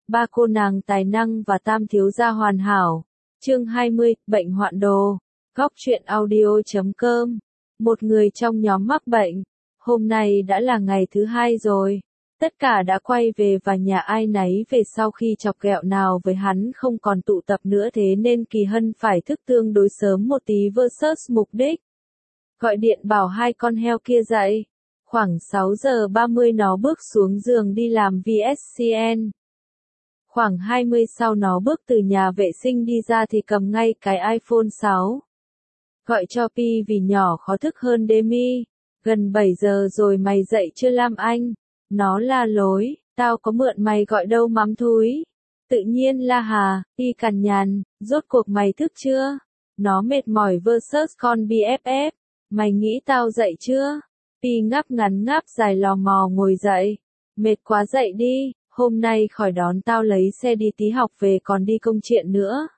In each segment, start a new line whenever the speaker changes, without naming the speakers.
Ba cô nàng tài năng và tam thiếu gia hoàn hảo. Chương 20, bệnh hoạn đồ. Góc truyện audio.com. Một người trong nhóm mắc bệnh. Hôm nay đã là ngày thứ 2 rồi. Tất cả đã quay về và nhà ai nấy về sau khi chọc ghẹo nào với hắn không còn tụ tập nữa, thế nên Kỳ Hân phải thức tương đối sớm một tí versus mục đích. Gọi điện bảo hai con heo kia dậy. Khoảng 6 giờ 30 nó bước xuống giường đi làm VSCN. Khoảng 20 sau nó bước từ nhà vệ sinh đi ra thì cầm ngay cái iPhone 6. Gọi cho Pi vì nhỏ khó thức hơn Demi. Gần 7 giờ rồi mày dậy chưa Lam Anh? Nó la lối, tao có mượn mày gọi đâu mắm thúi. Tự nhiên la hà, Pi cằn nhằn, rốt cuộc mày thức chưa? Nó mệt mỏi versus con BFF. Mày nghĩ tao dậy chưa? Pi ngáp ngắn ngáp dài lò mò ngồi dậy. Mệt quá dậy đi, hôm nay khỏi đón tao lấy xe đi tí học về còn đi công chuyện nữa.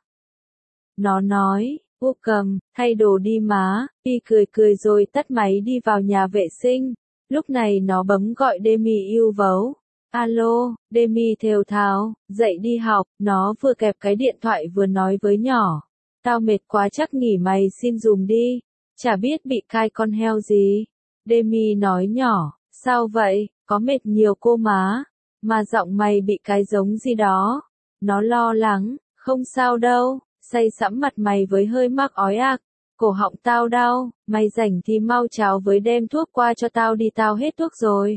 Nó nói, Úp cầm, thay đồ đi má. Pi cười cười rồi tắt máy đi vào nhà vệ sinh. Lúc này nó bấm gọi Demi yêu vấu. Alo, Demi thều thào, dậy đi học. Nó vừa kẹp cái điện thoại vừa nói với nhỏ. Tao mệt quá chắc nghỉ mày xin dùm đi. Chả biết bị cai con heo gì. Demi nói nhỏ, sao vậy, có mệt nhiều cô má. Mà giọng mày bị cái giống gì đó. Nó lo lắng, không sao đâu, say sẫm mặt mày với hơi mắc ói ạc. Cổ họng tao đau, mày rảnh thì mau cháo với đem thuốc qua cho tao đi, tao hết thuốc rồi.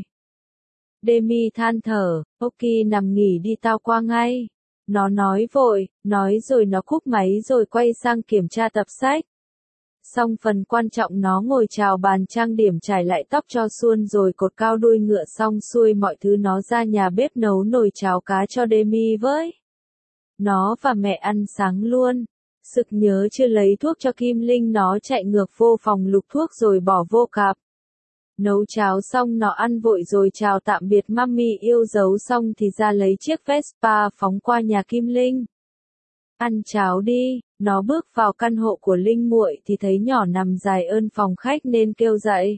Demi than thở, ok nằm nghỉ đi tao qua ngay. Nó nói vội, nói rồi nó cúp máy rồi quay sang kiểm tra tập sách. Xong phần quan trọng nó ngồi chào bàn trang điểm trải lại tóc cho suôn rồi cột cao đuôi ngựa xong xuôi mọi thứ nó ra nhà bếp nấu nồi cháo cá cho Demi với. Nó và mẹ ăn sáng luôn. Sực nhớ chưa lấy thuốc cho Kim Linh nó chạy ngược vô phòng lục thuốc rồi bỏ vô cặp. Nấu cháo xong nó ăn vội rồi chào tạm biệt mami yêu dấu xong thì ra lấy chiếc Vespa phóng qua nhà Kim Linh. Ăn cháo đi, nó bước vào căn hộ của Linh muội thì thấy nhỏ nằm dài ơn phòng khách nên kêu dậy.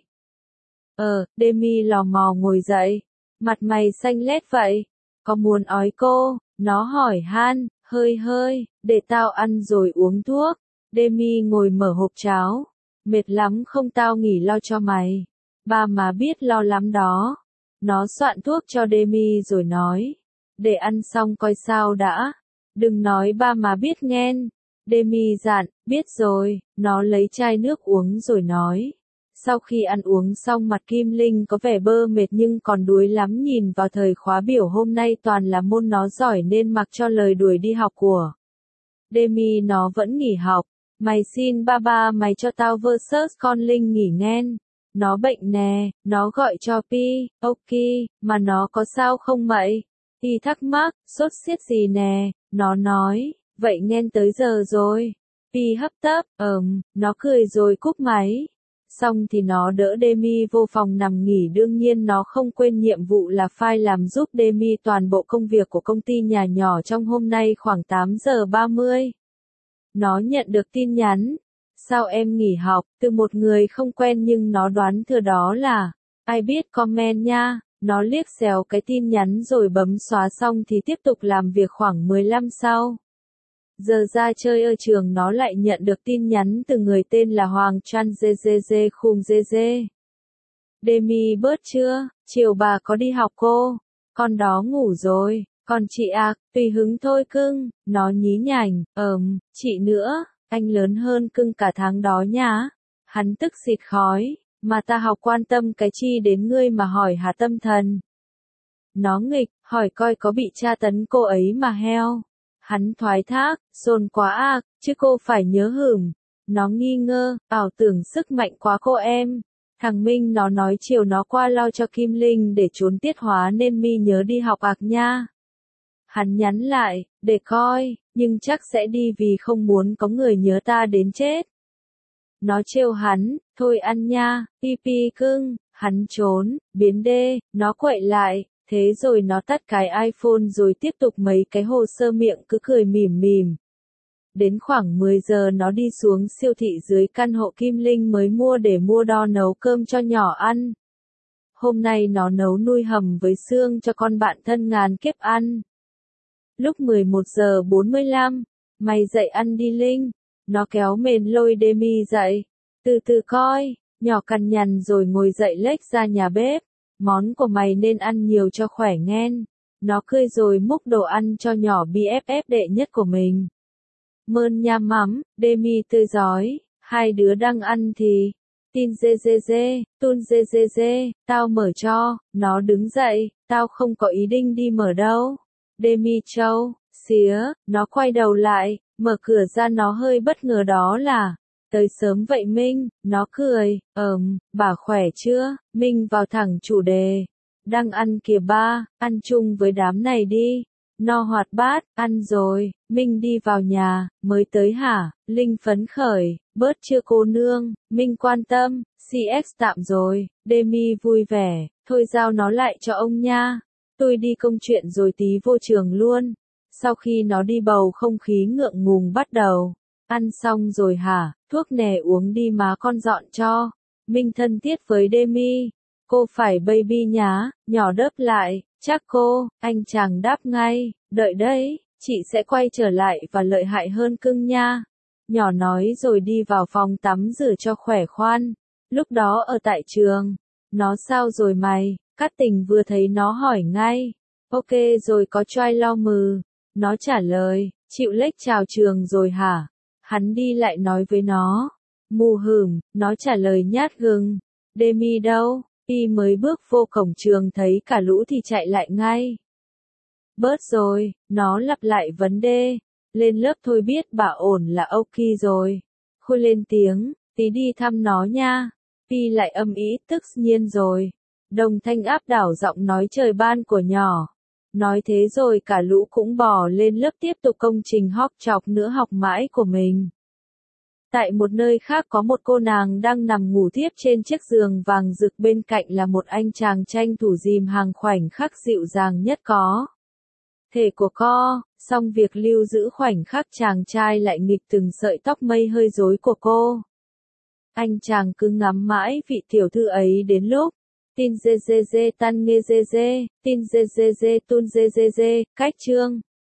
Demi lò mò ngồi dậy. Mặt mày xanh lét vậy. Có muốn ói cô? Nó hỏi han, hơi, để tao ăn rồi uống thuốc. Demi ngồi mở hộp cháo. Mệt lắm không tao nghỉ lo cho mày. Ba má biết lo lắm đó. Nó soạn thuốc cho Demi rồi nói. Để ăn xong coi sao đã. Đừng nói ba má biết nghen. Demi dặn, biết rồi, nó lấy chai nước uống rồi nói. Sau khi ăn uống xong mặt Kim Linh có vẻ bơ mệt nhưng còn đuối lắm, nhìn vào thời khóa biểu hôm nay toàn là môn nó giỏi nên mặc cho lời đuổi đi học của Demi nó vẫn nghỉ học. Mày xin ba mày cho tao versus con Linh nghỉ nghen. Nó bệnh nè, nó gọi cho Pi, ok, mà nó có sao không mậy? Pi thắc mắc, sốt xiết gì nè, nó nói, vậy nghen tới giờ rồi. Pi hấp tấp, nó cười rồi cúp máy. Xong thì nó đỡ Demi vô phòng nằm nghỉ, đương nhiên nó không quên nhiệm vụ là phải làm giúp Demi toàn bộ công việc của công ty nhà nhỏ trong hôm nay khoảng 8 giờ 30. Nó nhận được tin nhắn. Sao em nghỉ học, từ một người không quen nhưng nó đoán thừa đó là, ai biết comment nha. Nó liếc xéo cái tin nhắn rồi bấm xóa xong thì tiếp tục làm việc khoảng 15 sau. Giờ ra chơi ở trường nó lại nhận được tin nhắn từ người tên là Hoàng Chan GGG khùng GG. Demi bớt chưa, chiều bà có đi học cô? Con đó ngủ rồi, còn chị tùy hứng thôi cưng, nó nhí nhảnh, chị nữa, anh lớn hơn cưng cả tháng đó nhá. Hắn tức xịt khói, mà ta học quan tâm cái chi đến ngươi mà hỏi hả tâm thần. Nó nghịch, hỏi coi có bị tra tấn cô ấy mà heo. Hắn thoái thác, xôn quá chứ cô phải nhớ hửm. Nó nghi ngơ, ảo tưởng sức mạnh quá cô em. Thằng Minh nó nói chiều nó qua lo cho Kim Linh để trốn tiết hóa nên mi nhớ đi học nha. Hắn nhắn lại, để coi, nhưng chắc sẽ đi vì không muốn có người nhớ ta đến chết. Nó trêu hắn, thôi ăn nha, Pi cưng, hắn trốn, biến đê, nó quậy lại. Thế rồi nó tắt cái iPhone rồi tiếp tục mấy cái hồ sơ miệng cứ cười mỉm mỉm. Đến khoảng 10 giờ nó đi xuống siêu thị dưới căn hộ Kim Linh mới mua để mua đo nấu cơm cho nhỏ ăn. Hôm nay nó nấu nuôi hầm với xương cho con bạn thân ngàn kiếp ăn. Lúc 11 giờ 45, mày dậy ăn đi Linh. Nó kéo mền lôi Demi dậy. Từ từ coi, nhỏ cằn nhằn rồi ngồi dậy lếch ra nhà bếp. Món của mày nên ăn nhiều cho khỏe nghen. Nó cười rồi múc đồ ăn cho nhỏ BFF đệ nhất của mình. Mơn nham mắm, Demi tươi rói, hai đứa đang ăn thì... Tin dê dê dê, tun dê dê dê, tao mở cho, nó đứng dậy, tao không có ý định đi mở đâu. Demi Châu, xía, nó quay đầu lại, mở cửa ra nó hơi bất ngờ đó là, tới sớm vậy Minh, nó cười, bà khỏe chưa, Minh vào thẳng chủ đề. Đang ăn kìa ba, ăn chung với đám này đi. No hoạt bát, ăn rồi, Minh đi vào nhà, mới tới hả, Linh phấn khởi, bớt chưa cô nương, Minh quan tâm, CX tạm rồi, Demi vui vẻ, thôi giao nó lại cho ông nha, tôi đi công chuyện rồi tí vô trường luôn. Sau khi nó đi bầu không khí ngượng ngùng bắt đầu, ăn xong rồi hả, thuốc nè uống đi má con dọn cho, Minh thân thiết với Demi, cô phải baby nhá, nhỏ đớp lại. Chắc cô, anh chàng đáp ngay, đợi đấy, chị sẽ quay trở lại và lợi hại hơn cưng nha. Nhỏ nói rồi đi vào phòng tắm rửa cho khỏe khoan. Lúc đó ở tại trường, nó sao rồi mày, Cát Tình vừa thấy nó hỏi ngay. Ok rồi có try lo mừ. Nó trả lời, chịu lếch chào trường rồi hả? Hắn đi lại nói với nó. Mù hửm, nó trả lời nhát gừng. Demi đâu? Y mới bước vô cổng trường thấy cả lũ thì chạy lại ngay. Bớt rồi, nó lặp lại vấn đề. Lên lớp thôi biết bà ổn là ok rồi. Khôi lên tiếng, tí đi thăm nó nha. Pi lại âm ý tức nhiên rồi. Đồng Thanh áp đảo giọng nói trời ban của nhỏ. Nói thế rồi cả lũ cũng bò lên lớp tiếp tục công trình hóc chọc nữa học mãi của mình. Tại một nơi khác có một cô nàng đang nằm ngủ thiếp trên chiếc giường vàng rực, bên cạnh là một anh chàng tranh thủ dìm hàng khoảnh khắc dịu dàng nhất có thể của cô, song việc lưu giữ khoảnh khắc chàng trai lại nghịch từng sợi tóc mây hơi rối của cô. Anh chàng cứ ngắm mãi vị tiểu thư ấy đến lúc tin dê dê dê tan nghe dê dê, tin dê dê dê tun dê dê dê, cách chương.